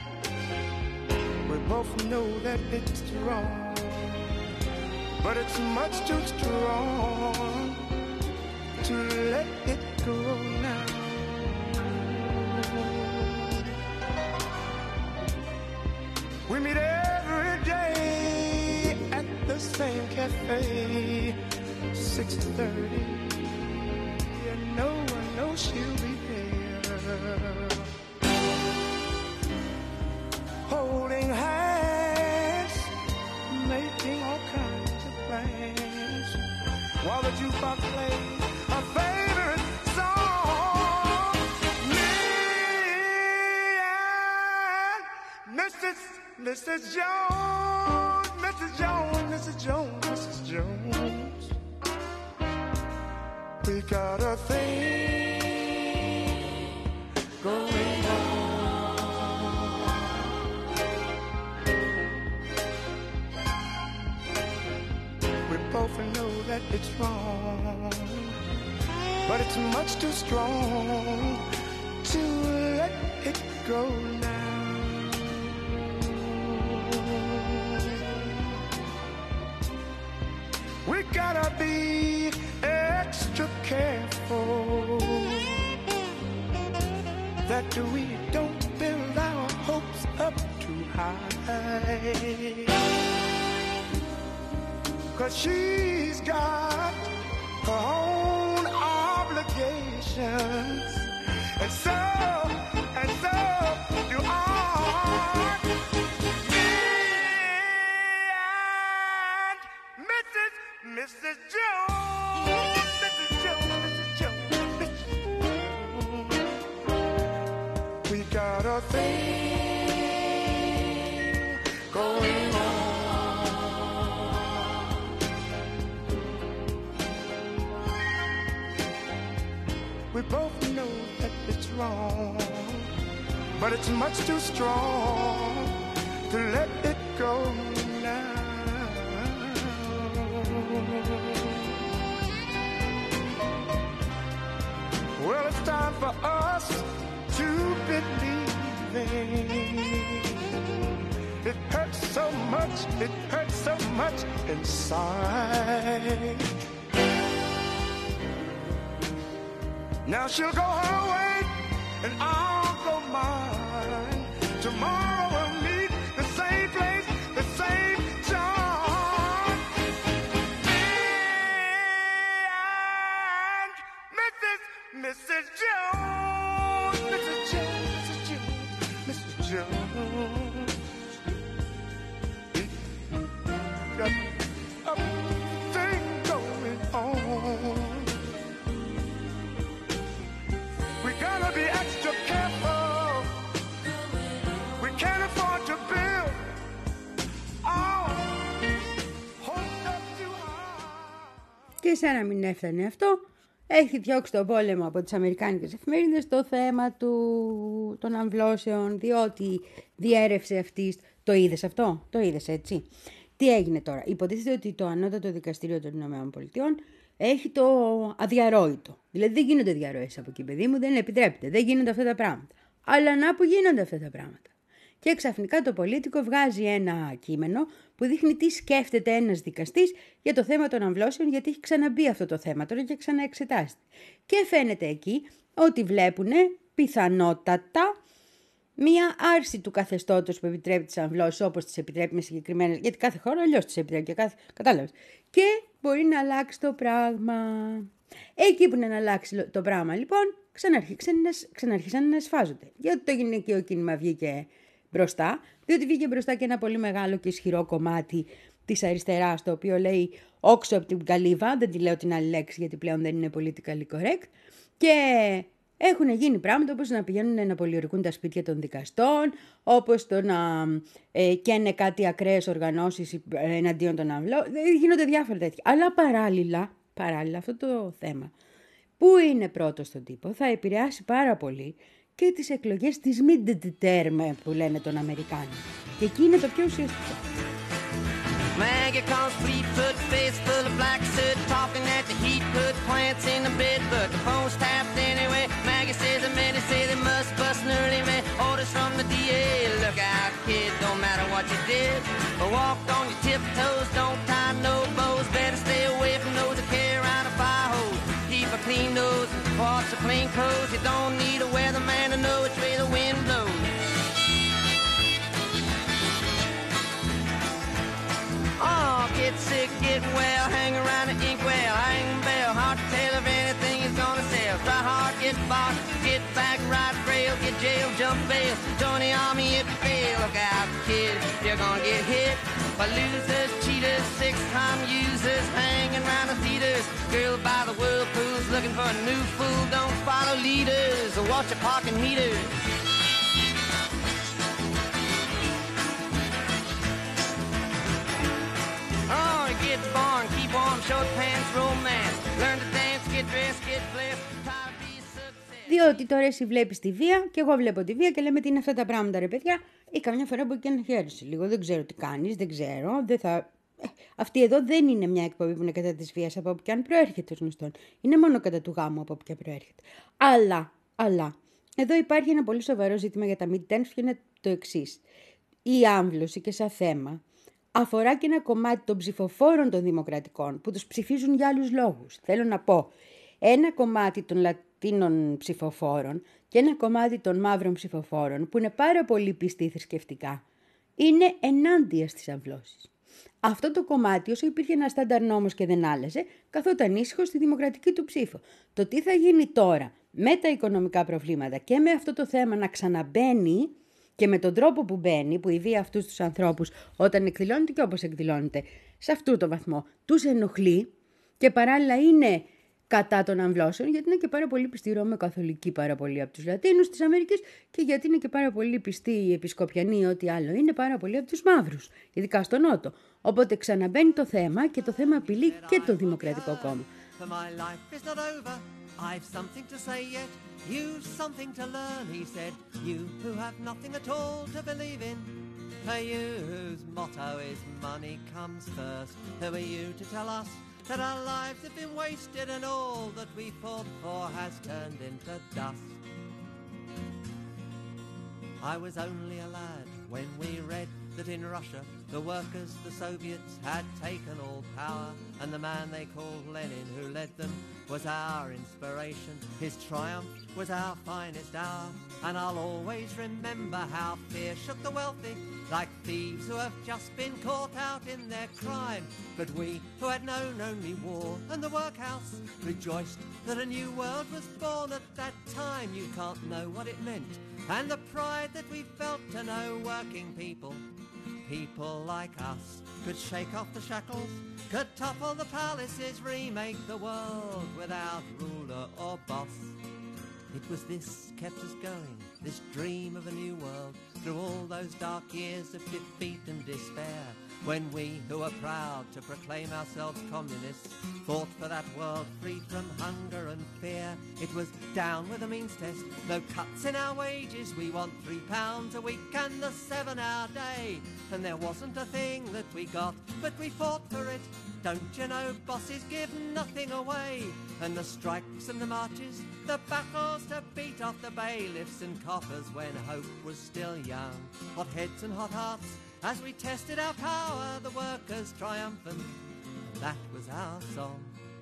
We both know that it's wrong, but it's much too strong to let it go now. We meet every day at the same cafe, six thirty. Yeah, no one knows she'll be there. Holding hands, making all kinds of plans, while the jukebox plays a favorite song. Me and Missus Missus Jones, Missus Jones, Missus Jones, Missus Jones, we got a thing going on. We both know that it's wrong, but it's much too strong to let it go now. We gotta be extra careful that we don't build our hopes up too high, 'cause she's got her own obligations, and so, and so do I. Me and Missus Missus Jones, Missus Jones, Missus Jones, Missus Jones, we got a thing going on. We both know that it's wrong, but it's much too strong to let it go now. Well, it's time for us to believe it. Hurts so much, it hurts so much inside. Now she'll go her way and I'll go mine. Tomorrow we'll meet the same place, the same time. Me Και σαν να μην έφτανε αυτό, έχει διώξει το πόλεμο από τις αμερικάνικες εφημερίδες το θέμα του, των αμβλώσεων, διότι διέρευσε αυτής. Το είδες αυτό, το είδες έτσι. Τι έγινε τώρα? Υποτίθεται ότι το Ανώτατο Δικαστήριο των Ηνωμένων Πολιτειών έχει το αδιαρρόητο. Δηλαδή δεν γίνονται διαρροές από εκεί, παιδί μου, δεν επιτρέπεται, δεν γίνονται αυτά τα πράγματα. Αλλά να που γίνονται αυτά τα πράγματα. Και ξαφνικά το Πολίτικο βγάζει ένα κείμενο που δείχνει τι σκέφτεται ένας δικαστής για το θέμα των αμβλώσεων, γιατί έχει ξαναμπεί αυτό το θέμα τώρα και ξαναεξετάζεται. Και φαίνεται εκεί ότι βλέπουν πιθανότατα μία άρση του καθεστώτος που επιτρέπει τις αμβλώσεις όπως τις επιτρέπει με συγκεκριμένες, γιατί κάθε χώρα αλλιώς τις επιτρέπει και κάθε, κατάλαβες. Και μπορεί να αλλάξει το πράγμα. Εκεί που είναι να αλλάξει το πράγμα λοιπόν, ξαναρχίσαν να σφάζονται. Γιατί το γυναικείο κίνημα βγήκε μπροστά, διότι βγήκε μπροστά και ένα πολύ μεγάλο και ισχυρό κομμάτι της αριστεράς, το οποίο λέει όξω από την καλύβα, δεν τη λέω την άλλη λέξη γιατί πλέον δεν είναι politically correct, και έχουν γίνει πράγματα όπως να πηγαίνουν να πολιορκούν τα σπίτια των δικαστών, όπως το να ε, καίνε κάτι ακραίες οργανώσεις εναντίον των αμβλών, γίνονται διάφορα τέτοια. Αλλά παράλληλα, παράλληλα αυτό το θέμα που είναι πρώτο στον τύπο θα επηρεάσει πάρα πολύ και τις εκλογές της mid-term που λένε των Αμερικάνων. Και εκεί είναι το πιο ουσιαστικό. Maggie comes fleet foot, face full of black soot, talking at the heat, put plants in the bed, but the phone's tapped anyway. Maggie says the men say they must bust an early man. Orders from the D A, look out kid, don't matter what you did. Walk on your tiptoes, don't tie no bows, better stay away from those that carry around a fire hose. Keep a clean nose, parts of clean clothes, you don't need a weatherman to know which way the wind blows. Oh, get sick, get well, hang around the inkwell, hang bell, hard to tell if anything is gonna sell. Try hard, get bought, get back, ride rail, get jail, jump bail, join the army if you fail. Look out, kid, you're gonna get hit by losers, cheaters, six-time users, hanging around the theaters. Girl by the whirlpools, looking for a new fool, don't follow leaders, or watch your parking meters. Oh, get born, keep warm, short pants, romance. Learn to dance, get dressed, get blessed. Διότι τώρα εσύ βλέπεις τη βία και εγώ βλέπω τη βία και λέμε τι είναι αυτά τα πράγματα ρε παιδιά, ή καμιά φορά μπορεί και να χαίρεσαι λίγο, δεν ξέρω τι κάνεις, δεν ξέρω, δεν θα... Ε, αυτή εδώ δεν είναι μια εκπομπή που είναι κατά της βίας από όπου και αν προέρχεται ως γνωστόν. Είναι μόνο κατά του γάμου από όπου και προέρχεται. Αλλά, αλλά, εδώ υπάρχει ένα πολύ σοβαρό ζήτημα για τα mid-terms και είναι το εξής. Η άμβλωση και σαν θέμα αφορά και ένα κομμάτι των ψηφοφόρων των δημοκρατικών που τους ψηφίζουν για άλλους λόγους. Θέλω να πω, ένα κομμάτι των Λατίνων ψηφοφόρων και ένα κομμάτι των μαύρων ψηφοφόρων που είναι πάρα πολύ πιστοί θρησκευτικά είναι ενάντια στις αμβλώσεις. Αυτό το κομμάτι, όσο υπήρχε ένα στάνταρ νόμος και δεν άλλαζε, καθόταν ήσυχο στη δημοκρατική του ψήφο. Το τι θα γίνει τώρα με τα οικονομικά προβλήματα και με αυτό το θέμα να ξαναμπαίνει και με τον τρόπο που μπαίνει, που η βία αυτούς τους ανθρώπους όταν εκδηλώνεται και όπως εκδηλώνεται σε αυτό το βαθμό, τους ενοχλεί και παράλληλα είναι κατά των αμβλώσεων, γιατί είναι και πάρα πολύ πιστοί οι Ρώμοι καθολικοί πάρα πολλοί από τους Λατίνους της Αμερικής και γιατί είναι και πάρα πολύ πιστοί οι Επισκοπιανοί, ό,τι άλλο είναι πάρα πολλοί από τους Μαύρους, ειδικά στο Νότο. Οπότε ξαναμπαίνει το θέμα και το θέμα απειλεί και το Δημοκρατικό Κόμμα. I've something to say yet, you've something to learn, he said. You who have nothing at all to believe in, for you whose motto is money comes first. Who are you to tell us that our lives have been wasted and all that we fought for has turned into dust? I was only a lad when we read that in Russia the workers, the Soviets, had taken all power, and the man they called Lenin who led them was our inspiration. His triumph was our finest hour, and I'll always remember how fear shook the wealthy like thieves who have just been caught out in their crime. But we who had known only war and the workhouse rejoiced that a new world was born at that time. You can't know what it meant, and the pride that we felt to know working people, people like us, could shake off the shackles, could topple the palaces, remake the world without ruler or boss. It was this kept us going, this dream of a new world, through all those dark years of defeat and despair. when we who are proud to proclaim ourselves communists fought for that world freed from hunger and fear. It was down with the means test, no cuts in our wages, we want three pounds a week and a seven-hour day. And there wasn't a thing that we got, but we fought for it. Don't you know bosses give nothing away? And the strikes and the marches, the battles to beat off the bailiffs and coppers when hope was still young. Hot heads and hot hearts as we tested our power, the workers triumphant, and that was our song.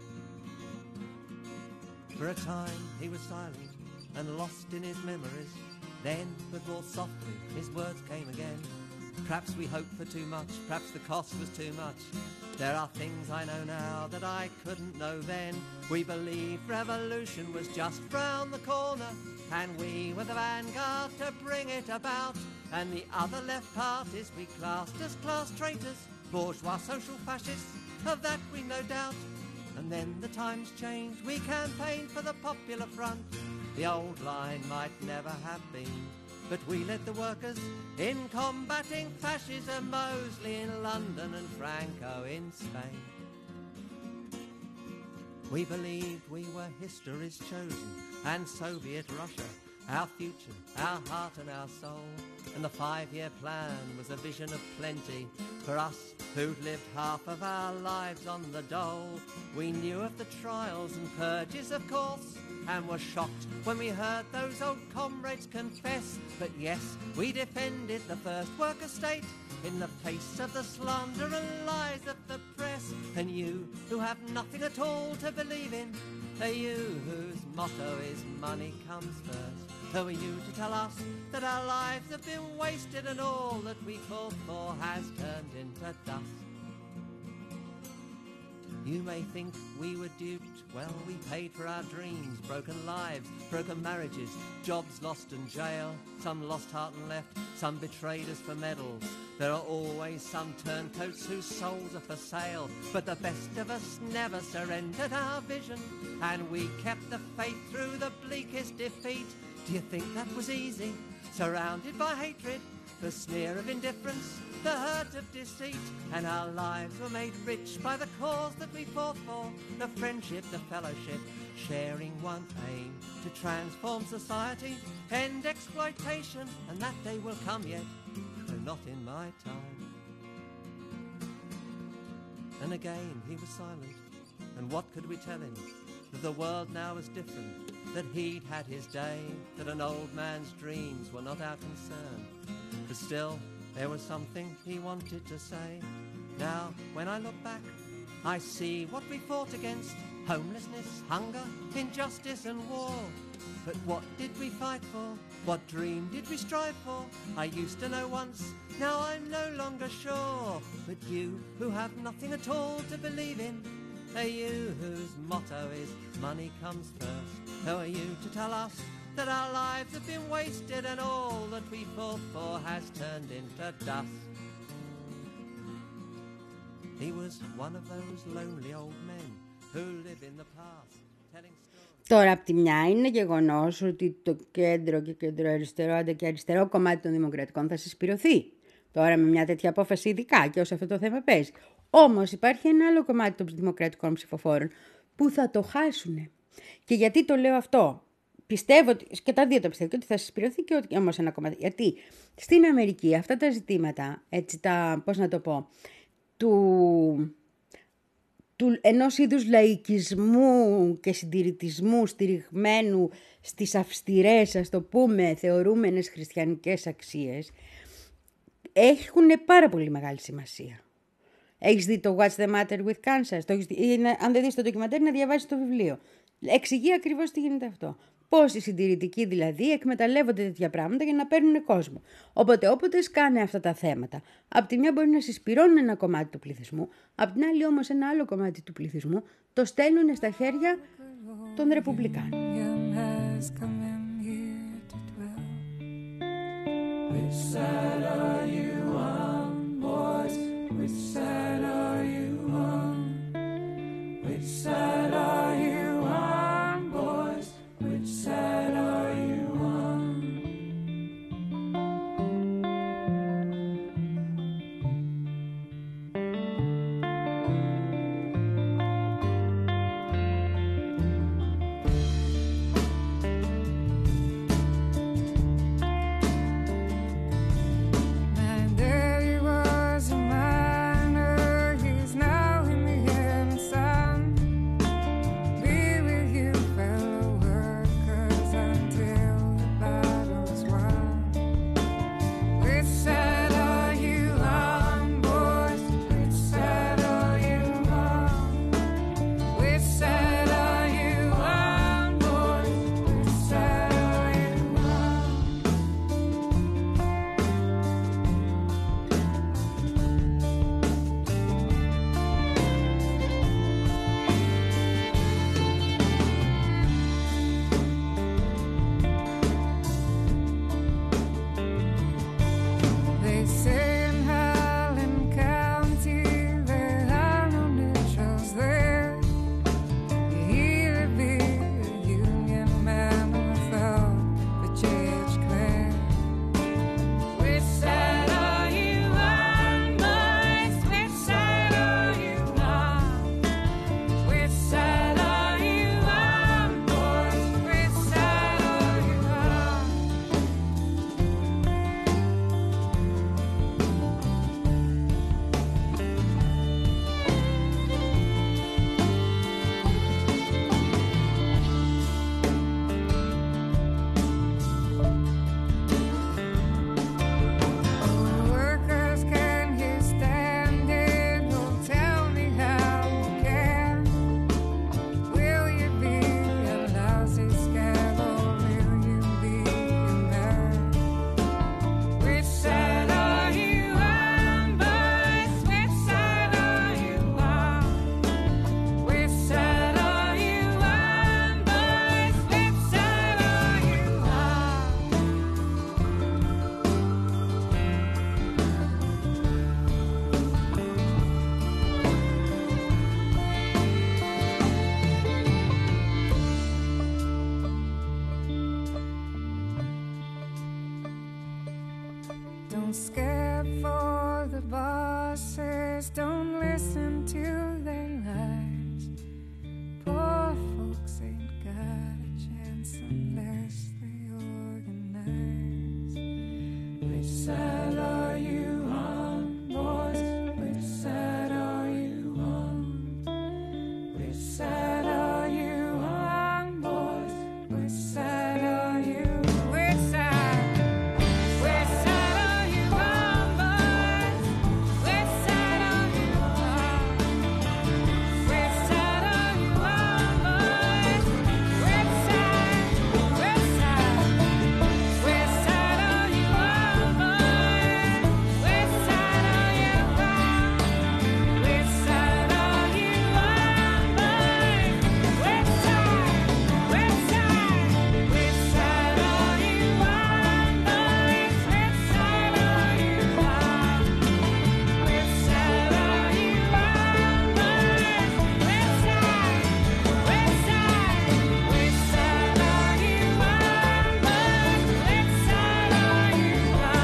For a time he was silent and lost in his memories. Then, but more softly, his words came again. Perhaps we hoped for too much, perhaps the cost was too much. There are things I know now that I couldn't know then. We believed revolution was just round the corner, and we were the vanguard to bring it about. And the other left parties we classed as class traitors, bourgeois social fascists, of that we no doubt. And then the times changed, we campaigned for the Popular Front. The old line might never have been, but we led the workers in combating fascism, Mosley in London and Franco in Spain. We believed we were history's chosen, and Soviet Russia, our future, our heart and our soul. And the five-year plan was a vision of plenty for us who'd lived half of our lives on the dole. We knew of the trials and purges, of course, and were shocked when we heard those old comrades confess. But yes, we defended the first worker state in the face of the slander and lies of the press. And you who have nothing at all to believe in, are you whose motto is money comes first? Who are you to tell us that our lives have been wasted and all that we fought for has turned into dust? You may think we were duped. Well, we paid for our dreams, broken lives, broken marriages, jobs lost in jail. Some lost heart and left, some betrayed us for medals. There are always some turncoats whose souls are for sale. But the best of us never surrendered our vision, and we kept the faith through the bleakest defeat. Do you think that was easy? Surrounded by hatred, the sneer of indifference, the hurt of deceit, and our lives were made rich by the cause that we fought for, the friendship, the fellowship, sharing one aim, to transform society, end exploitation, and that day will come yet, though not in my time. And again he was silent, and what could we tell him? That the world now was different, that he'd had his day, that an old man's dreams were not our concern. But still, there was something he wanted to say. Now, when I look back, I see what we fought against: homelessness, hunger, injustice and war. But what did we fight for? What dream did we strive for? I used to know once, now I'm no longer sure. But you, who have nothing at all to believe in, are you whose motto is money comes first? Who are you to tell us that our lives have been wasted and all that we fought for has turned into dust? He was one of those lonely old men who live in the past, telling stories. Τώρα, απ' τη μια είναι γεγονός ότι το κέντρο και κέντρο-αριστερό, άντε και αριστερό κομμάτι των Δημοκρατικών θα συσπηρωθεί. Τώρα με μια τέτοια απόφαση ειδικά και όσο αυτό το θέμα παίζει. Όμως υπάρχει ένα άλλο κομμάτι των Δημοκρατικών ψηφοφόρων που θα το χάσουν. Και γιατί το λέω αυτό? Πιστεύω ότι, και τα δύο το πιστεύω, και ότι θα συσπηρωθεί και ότι όμως ένα κομμάτι. Γιατί στην Αμερική αυτά τα ζητήματα, έτσι τα, πώς να το πω, του, του ενός είδους λαϊκισμού και συντηρητισμού στηριγμένου στις αυστηρές, ας το πούμε, θεωρούμενες χριστιανικές αξίες, έχουν πάρα πολύ μεγάλη σημασία. Έχεις δει το What's the Matter with Kansas? Το έχεις δει, ή, αν δεν δεις το ντοκιμαντέρ, να διαβάσεις το βιβλίο. Εξηγεί ακριβώς τι γίνεται αυτό. Πώς οι συντηρητικοί δηλαδή εκμεταλλεύονται τέτοια πράγματα για να παίρνουν κόσμο. Οπότε όποτε σκάνε αυτά τα θέματα, απ' τη μια μπορεί να συσπηρώνουν ένα κομμάτι του πληθυσμού, απ' την άλλη όμως ένα άλλο κομμάτι του πληθυσμού το στέλνουν στα χέρια των Ρεπουμπλικάνων. Don't scare for the bosses, don't listen to their lies. Poor folks ain't got a chance unless they organize. Which side are you on, boys? Which side are you on? Which side are you on, boys? Which side are you? Which side? Which side are you on, boys? Which side are you on? Which side are you on, boys? Which side? Which side? Which side are you on, boys? Which side are you on? Which side are you on, boys? Which side? Which side? Which side are you on, boys? Which side are you on? Which side are you on, boys? Which side? Which side? Which side are you on, boys? Which side are you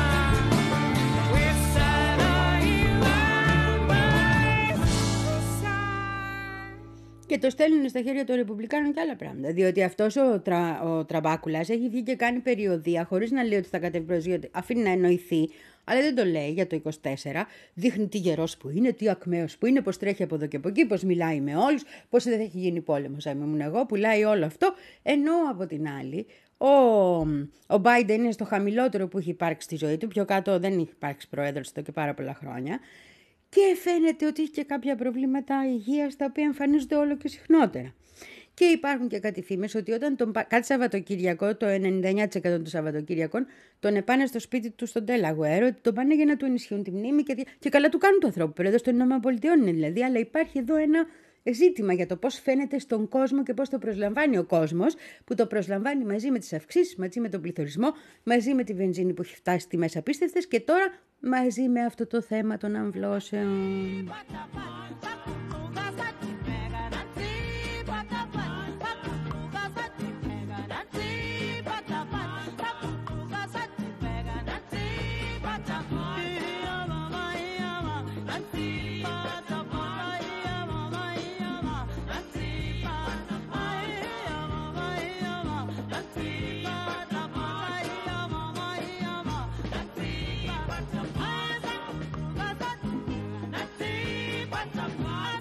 on? Which side are you on, boys? Which side? Και το στέλνουν στα χέρια των Ρεπουμπλικάνων και άλλα πράγματα. Διότι αυτός ο, τρα, ο Τραμπάκουλας έχει βγει και κάνει περιοδεία χωρίς να λέει ότι θα κατέβει προς, γιατί αφήνει να εννοηθεί, αλλά δεν το λέει για το είκοσι τέσσερα. Δείχνει τι γερός που είναι, τι ακμαίος που είναι, πώς τρέχει από εδώ και από εκεί, πώς μιλάει με όλους, πώς δεν έχει γίνει πόλεμος. Αν ήμουν εγώ, πουλάει όλο αυτό. Ενώ από την άλλη, ο, ο Biden είναι στο χαμηλότερο που έχει υπάρξει στη ζωή του. Πιο κάτω δεν έχει υπάρξει πρόεδρος εδώ και πάρα πολλά χρόνια. Και φαίνεται ότι έχει και κάποια προβλήματα υγείας τα οποία εμφανίζονται όλο και συχνότερα. Και υπάρχουν και κάτι φήμες ότι όταν τον, κάτι Σαββατοκυριακό, το ενενήντα εννιά τοις εκατό των Σαββατοκυριακών, τον επάνε στο σπίτι του στον Delaware, ότι τον πάνε για να του ενισχύουν τη μνήμη και, και καλά του κάνουν του ανθρώπου. Πρόεδρος των ΗΠΑ είναι δηλαδή, αλλά υπάρχει εδώ ένα ζήτημα για το πώς φαίνεται στον κόσμο και πώς το προσλαμβάνει ο κόσμος, που το προσλαμβάνει μαζί με τις αυξήσεις, μαζί με τον πληθωρισμό, μαζί με τη βενζίνη που έχει φτάσει στη μέσα απίστευτες και τώρα μαζί με αυτό το θέμα των αμβλώσεων. Bye.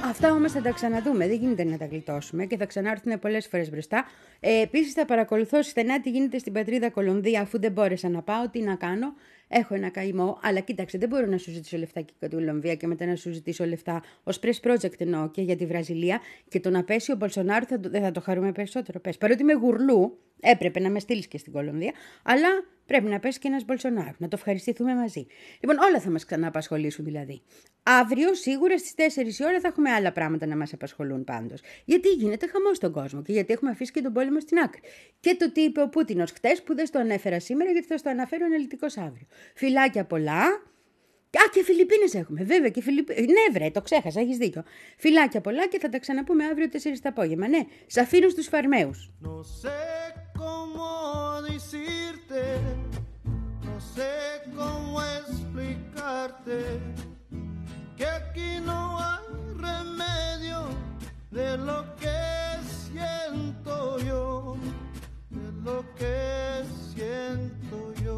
Αυτά όμως θα τα ξαναδούμε, δεν γίνεται να τα γλιτώσουμε και θα ξανάρθουν πολλές φορές μπροστά. Ε, επίσης θα παρακολουθώ στενά τι γίνεται στην πατρίδα Κολομβία, αφού δεν μπόρεσα να πάω, τι να κάνω. Έχω ένα καημό, αλλά κοίταξε, δεν μπορώ να σου ζητήσω λεφτά και για την Κολομβία και μετά να σου ζητήσω λεφτά ως press project εννοώ και για τη Βραζιλία. Και το να πέσει ο Μπολσονάρο θα, δεν θα το χαρούμε περισσότερο. Πες. Παρότι με γουρλού, έπρεπε να με στείλει και στην Κολομβία, αλλά πρέπει να πέσει και ένας Μπολσονάρο. Να το ευχαριστηθούμε μαζί. Λοιπόν, όλα θα μας ξανααπασχολήσουν δηλαδή. Αύριο σίγουρα στις τέσσερις η ώρα θα έχουμε άλλα πράγματα να μας απασχολούν πάντως. Γιατί γίνεται χαμός στον κόσμο και γιατί έχουμε αφήσει και τον πόλεμο στην άκρη. Και το τι είπε ο Πούτινος χτες που δεν στο ανέφερα σήμερα γιατί θα στο αναφέρω αναλυτικώς αύριο. Φιλάκια πολλά. Α, και Φιλιππίνες έχουμε, βέβαια και Φιλιππίνες. Ναι, βρε, το ξέχασα, έχεις δίκιο. Φιλάκια πολλά και θα τα ξαναπούμε αύριο τέσσερις το απόγευμα. Ναι, σ' αφήνω στους φαρμαίους. No sé cómo decirte, no sé cómo explicarte que aquí no hay remedio de lo que siento yo, de lo que siento yo.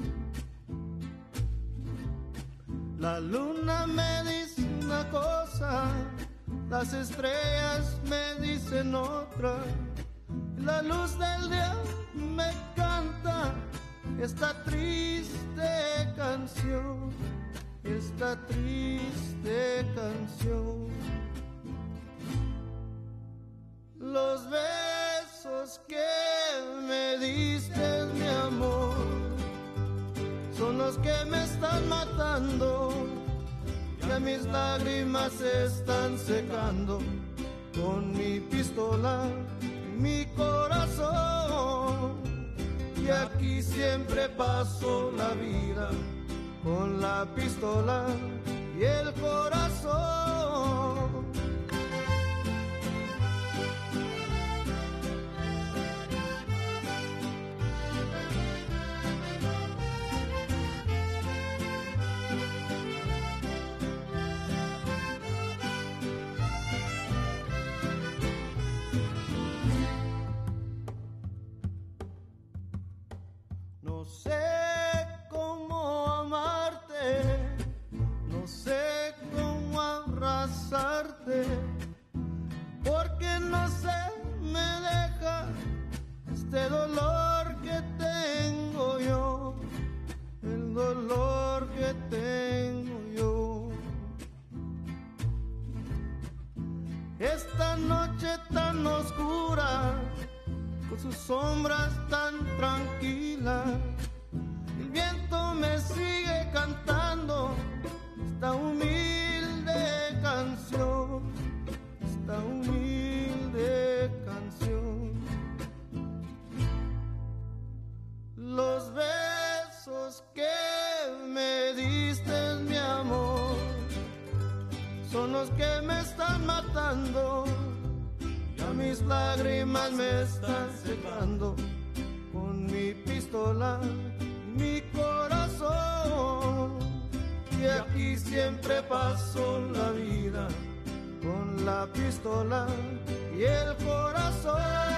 La luna me dice una cosa, las estrellas me dicen otra, la luz del día me canta esta triste canción, esta triste canción. Los besos que me diste, mi amor, son los que me están matando, ya mis lágrimas se están secando con mi pistola y mi corazón. Y aquí siempre paso la vida con la pistola y el corazón. No sé cómo amarte, no sé cómo abrazarte, porque no se me deja este dolor que tengo yo, el dolor que tengo yo. Esta noche tan oscura, con sus sombras tan tranquilas, el viento me sigue cantando esta humilde canción, esta humilde canción. Los besos que me diste, mi amor, son los que me están matando, ya mis lágrimas me están secando con mi pistola y mi corazón. Y aquí siempre paso la vida con la pistola y el corazón.